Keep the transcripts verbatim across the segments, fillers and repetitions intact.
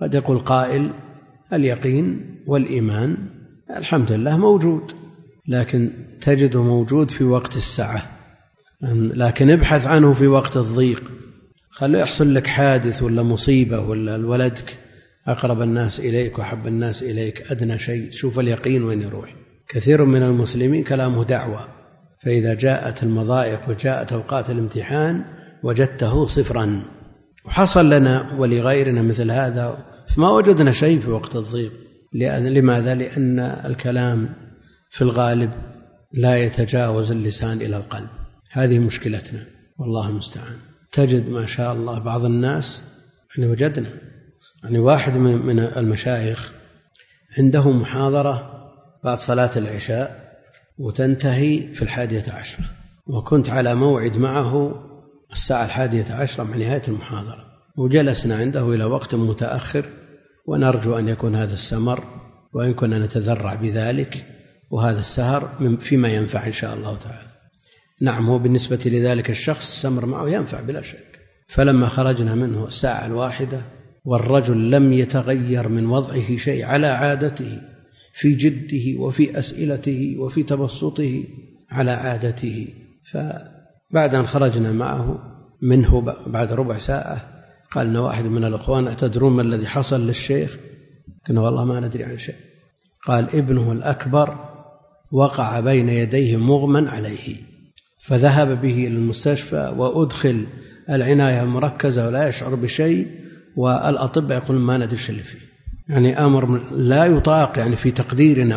قد يقول قائل اليقين والإيمان الحمد لله موجود، لكن تجده موجود في وقت السعة، لكن ابحث عنه في وقت الضيق. خلو يحصل لك حادث ولا مصيبة ولا الولدك أقرب الناس إليك وحب الناس إليك أدنى شيء، شوف اليقين وين يروح. كثير من المسلمين كلامه دعوة، فإذا جاءت المضائق وجاءت أوقات الامتحان وجدته صفرا. وحصل لنا ولغيرنا مثل هذا، فما وجدنا شيء في وقت الضيق. لماذا؟ لأن الكلام في الغالب لا يتجاوز اللسان إلى القلب، هذه مشكلتنا والله المستعان. تجد ما شاء الله بعض الناس، يعني وجدنا يعني واحد من المشايخ عنده محاضرة بعد صلاة العشاء وتنتهي في الحادية عشرة، وكنت على موعد معه الساعة الحادية عشرة مع نهاية المحاضرة، وجلسنا عنده إلى وقت متأخر، ونرجو أن يكون هذا السمر، وإن كنا نتذرع بذلك، وهذا السهر فيما ينفع إن شاء الله تعالى. نعم، هو بالنسبة لذلك الشخص السمر معه ينفع بلا شك. فلما خرجنا منه الساعة الواحدة والرجل لم يتغير من وضعه شيء على عادته، في جده وفي أسئلته وفي تبسطه على عادته. فبعد أن خرجنا معه منه بعد ربع ساعة قال لنا واحد من الأخوان: أتدرون ما الذي حصل للشيخ؟ قلنا: والله ما ندري عن شيء. قال: ابنه الأكبر وقع بين يديه مغمى عليه، فذهب به إلى المستشفى وأدخل العناية المركزة ولا يشعر بشيء، والأطباء يقولون ما ندري اللي فيه. يعني أمر لا يطاق يعني في تقديرنا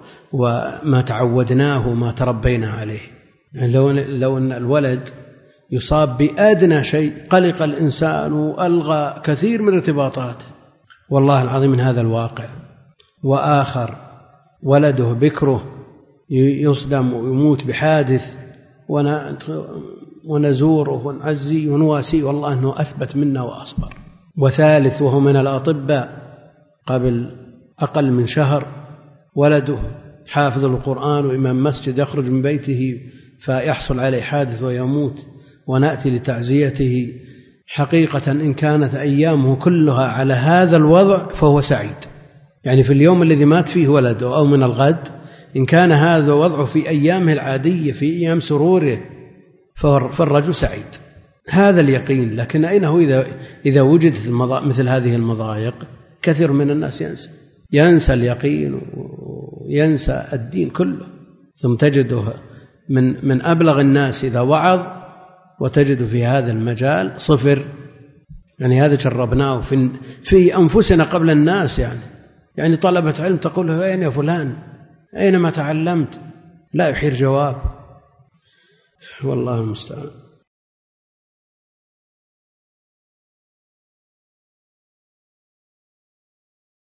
وما تعودناه وما تربينا عليه. يعني لو لو أن الولد يصاب بأدنى شيء قلق الإنسان وألغى كثير من ارتباطاته، والله العظيم من هذا الواقع. وآخر ولده بكره يصدم ويموت بحادث ونزوره ونعزيه ونواسيه، والله أنه أثبت منا وأصبر. وثالث وهو من الأطباء قبل أقل من شهر، ولده حافظ القرآن وإمام مسجد يخرج من بيته فيحصل عليه حادث ويموت، ونأتي لتعزيته. حقيقة إن كانت أيامه كلها على هذا الوضع فهو سعيد، يعني في اليوم الذي مات فيه ولده أو من الغد، إن كان هذا وضعه في أيامه العادية في أيام سروره فالرجل سعيد. هذا اليقين. لكن أين هو إذا, إذا وجدت مثل هذه المضايق؟ كثير من الناس ينسى ينسى اليقين وينسى الدين كله. ثم تجده من, من أبلغ الناس إذا وعظ، وتجد في هذا المجال صفر. يعني هذا جربناه في, في أنفسنا قبل الناس. يعني يعني طلبة علم تقول له: أين يا فلان؟ أين ما تعلمت؟ لا يحير جواب. والله المستعان.